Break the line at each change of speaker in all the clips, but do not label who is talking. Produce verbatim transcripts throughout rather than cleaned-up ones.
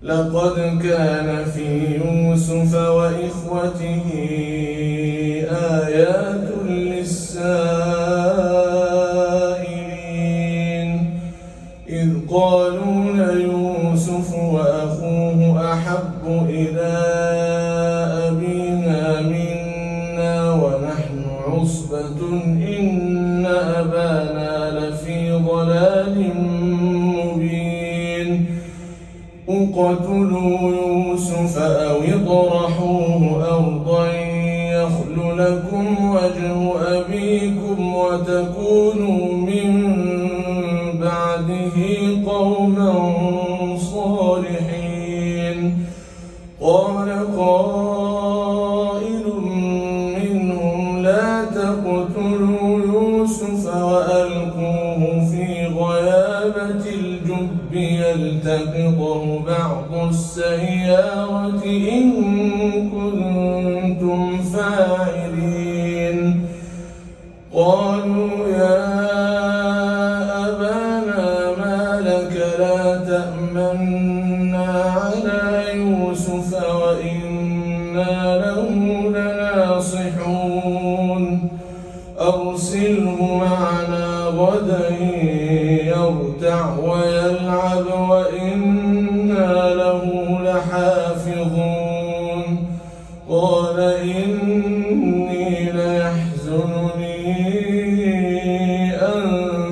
لقد كان في يوسف وإخوته آيات للسائلين إذ قالوا ليوسف وأخوه أحب إلى أبينا منا ونحن عصبة إن أبانا لفي ضلال مبين اقتلوا يوسف أو اطرحوه أرضا يخل لكم وجه أبيكم وتكونوا من بعده قوما صالحين. قال قائل منهم لا تقتلوا يوسف وألقوه في غيابة الجب يلتقطه بعض السيارة إن كنتم فاعلين. قالوا يا أبانا ما لك لا تأمنا على يوسف وإنا له لناصحون أرسله معنا غدا يرتع ويلعب وإنا له لحافظون. قال إني ليحزنني أن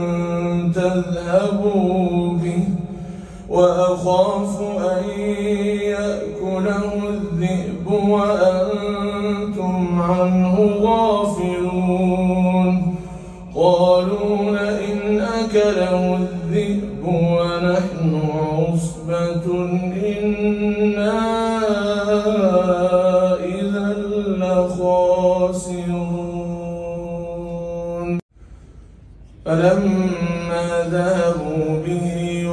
تذهبوا به وأخاف أن يأكله الذئب وأنتم عنه غافلون. قالوا لئن أكله الذئب ونحن عصبة إنا إذا لخاسرون. فلما ذهبوا به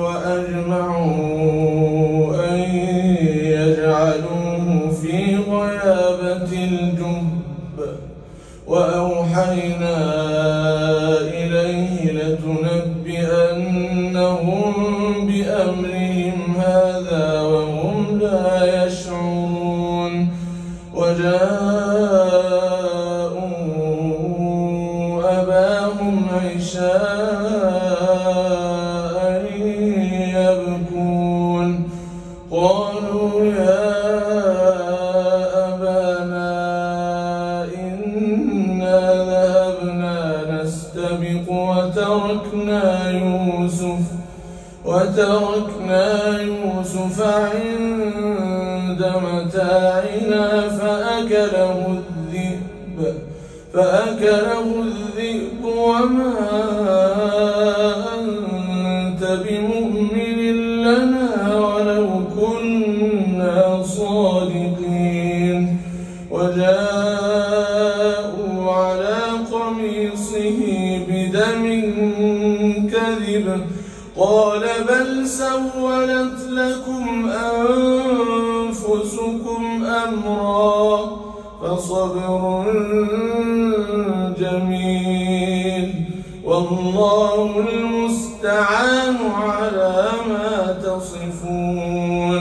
وأجمعوا أن يجعلوه في غيابة الجب وأوحينا إليه لتنبئنهم بأمرهم هذا وهم لا يشعرون. وجاءوا أباهم عشاء يبكون. قالوا يا أبانا إنا ذهبنا نستبق وتركنا يوسف وتركنا يوسف عند متاعنا فأكله الذئب فأكله الذئب وما أنت بمؤمن لنا ولو كنا صادقين. وجاءوا على قميصه بدم كذب قال بل سولت لكم أنفسكم أمرا فصبر جميل والله المستعان على ما تصفون.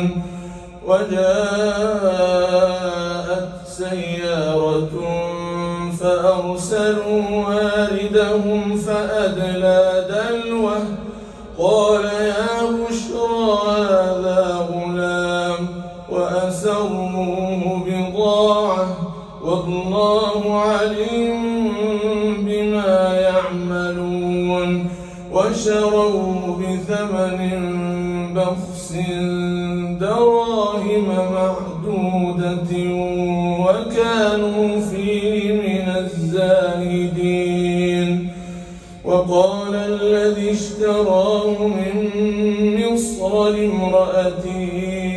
وجاءت سيارة فأرسلوا واردهم فأدلى دلوه قال يا بشرى هذا غلام وأسروه بضاعة والله عليم بما يعملون. وشروه بثمن بخس دراهم معدودة وكانوا فيه من الزاهدين. وقال الذي اشتراه من مصر لامرأته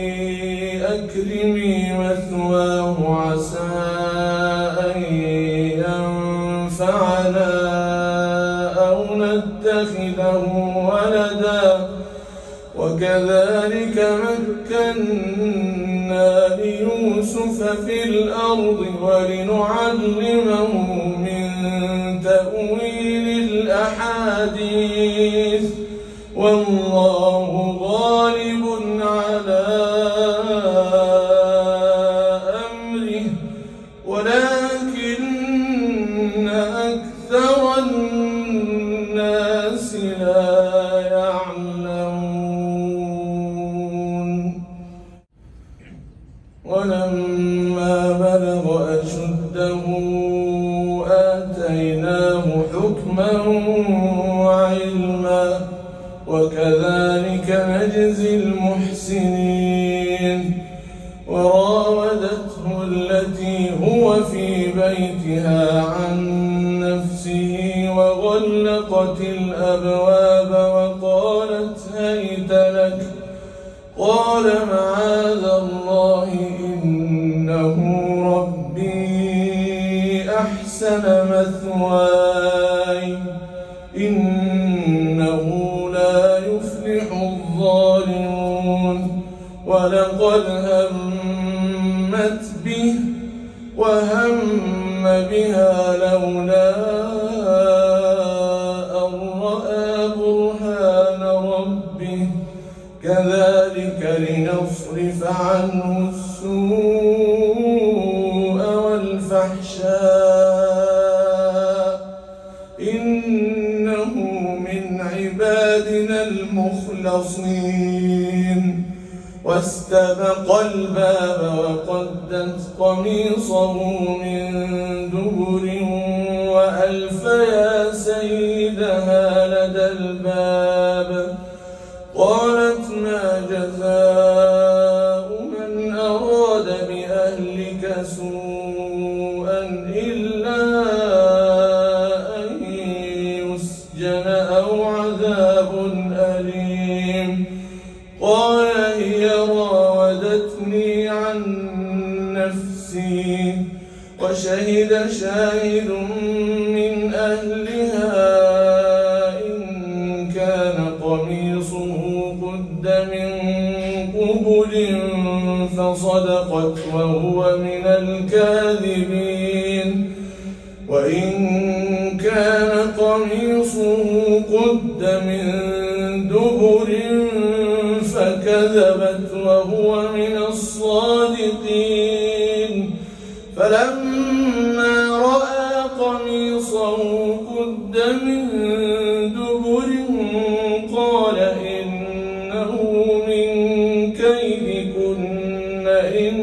أكرمي مثواه عسى أن ينفعنا أو نتخذه ولدا وكذلك مكنا ليوسف في الأرض ولنعلمه من تأويل الأحاديث والله غالب على بيتها عن نفسه وغلقت الأبواب وقالت هيت لك. قال معاذ الله إنه ربي أحسن مثواي إنه لا يفلح الظالمون. ولقد همت به وهم بها لولا أن رأى برهان ربه كذلك لنصرف عنه السوء والفحشاء إنه من عبادنا المخلصين. واستبق الباب وقدت قميصه من دبر وألف يا سيدها لدى الباب. قالت ما جزاء من أراد بأهلك سوءا إلا أن يسجن أو عذاب أليم. قال هي راودتني عن نفسي وشهد شاهد من أهلها إن كان قميصه قد من قبل فصدقت وهو من الكاذبين. وإن كان قميصه قد من دبر فكذبت وهو من الصادقين. فلما رأى قميصه قد من دبر قال إنه من كيدكن إن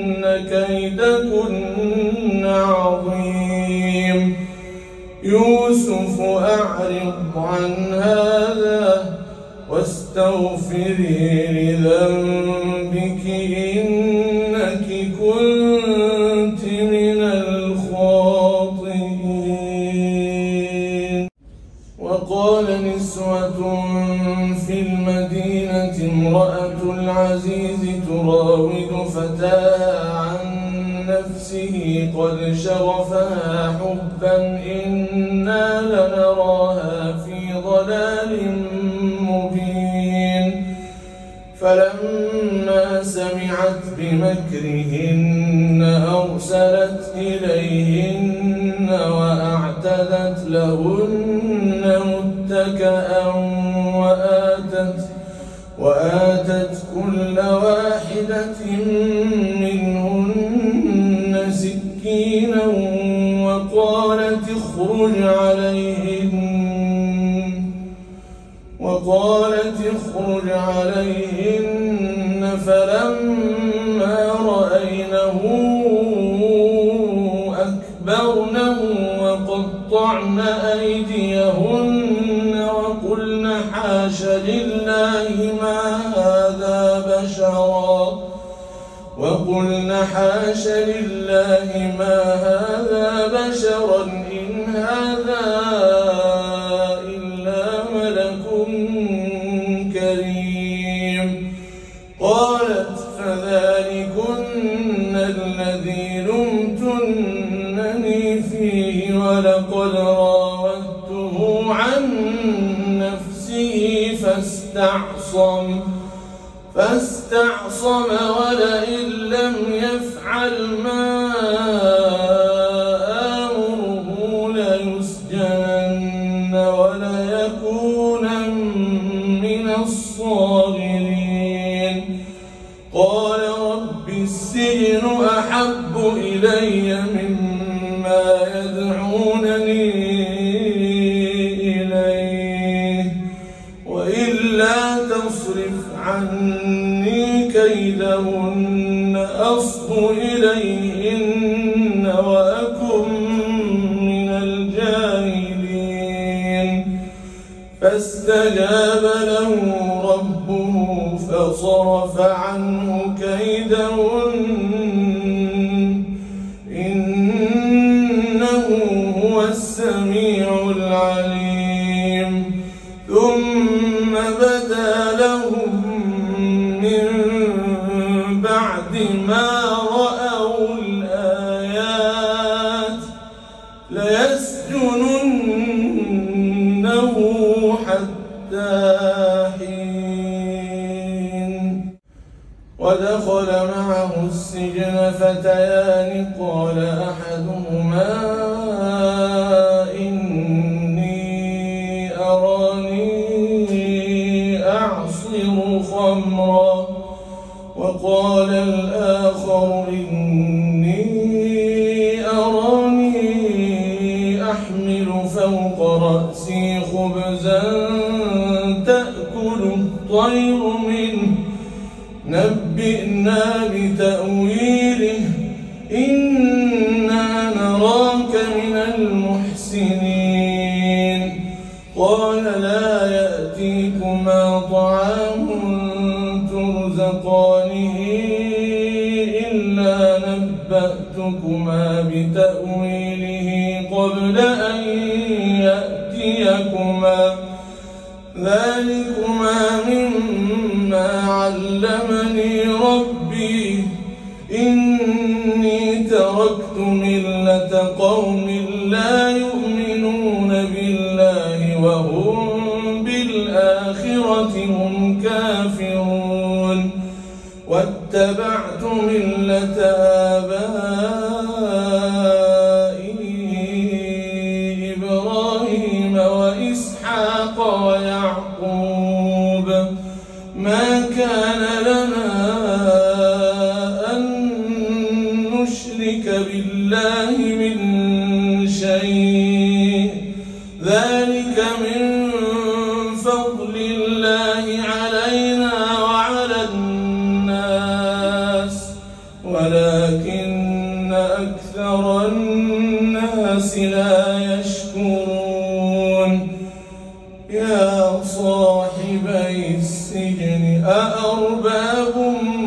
كيدكن عظيم. يوسف أعرض عن هذا واستغفري لذنبك إنك كنت من الخاطئين. وقال نسوة في المدينة امرأة العزيز تراود فتاها عن نفسه قد شغفها حبا إنا لنراها في ضلال مبين. فلما سمعت بمكرهن أرسلت إليهن وأعتدت لهن متكئا وآتت, وآتت كل واحدة منهن سكينا وقالت اخرج عليهن وقالت اخرج عليهن. فلما رأينه أكبرنه وقطعن أيديهن وقلن حاش لله ما هذا بشرا وقلن حاش لله ما هذا بشرا إن هذا إلا ملك كريم. قالت فذلكن الذي لمتنني فيه ولقد راودته عن نفسه فاستعصم فاستعصم ولئن لم يفعل ما آمره ليسجنن وليكونا من الصاغرين. قال رب السجن أحب إلي مما يدعونني إليه وإلا تصرف عني كيدهن أصب إليهن وأكن من الجاهلين. فاستجاب له ربه فصرف عنه كيدهن إن ودخل معه السجن فتيان قال أحدهما إني أراني أعصر خمرا وقال الآخر إني أراني أحمل فوق رأسي خبزا تأكل الطير منه نبئنا بتأويله إنا نراك من المحسنين قال لا يأتيكما طعام ترزقانه إلا نبأتكما بتأويله قبل أن يأتيكما ذلكما مما علمني ربي إني تركت ملة قوم لا يؤمنون بالله وهم بالآخرة هم كافرون واتبعت ملة آبائي إبراهيم وإسحاق ويعقوب ما كان لنا أن نشرك بالله من شيء ذلك من فضل الله علينا وعلى الناس ولكن أكثر الناس لا يشكرون يا صاحبي السجن أأرباب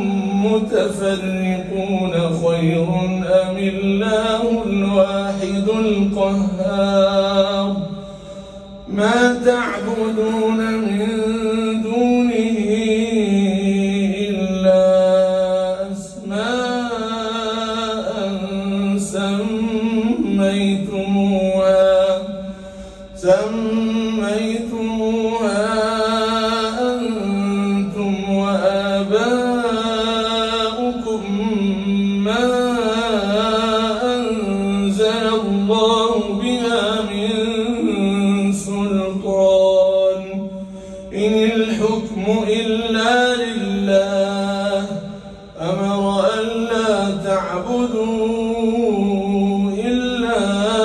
متفرقون خير أم الله الواحد القهار ما تعبدون من دونه إلا أسماء سميتموها سميتموها أنتم وآباؤكم ما أنزل الله بها من سلطان إن الحكم إلا لله أمر ألا تعبدوا إلا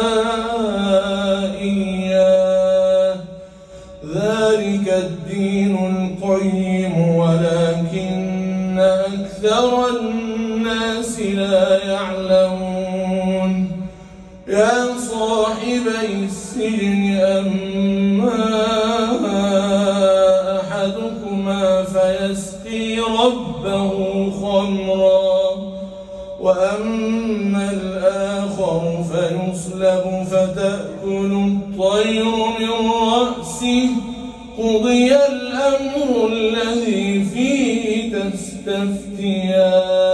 إياه ذلك الدين القيم ولكن أكثر الناس لا يعلمون يا صاحبي السجن أما أحدكما فيسقي ربه خمرا وأما الآخر فيصلب فتأكل الطير من رأسه قضي الأمر الذي فيه تستفتيان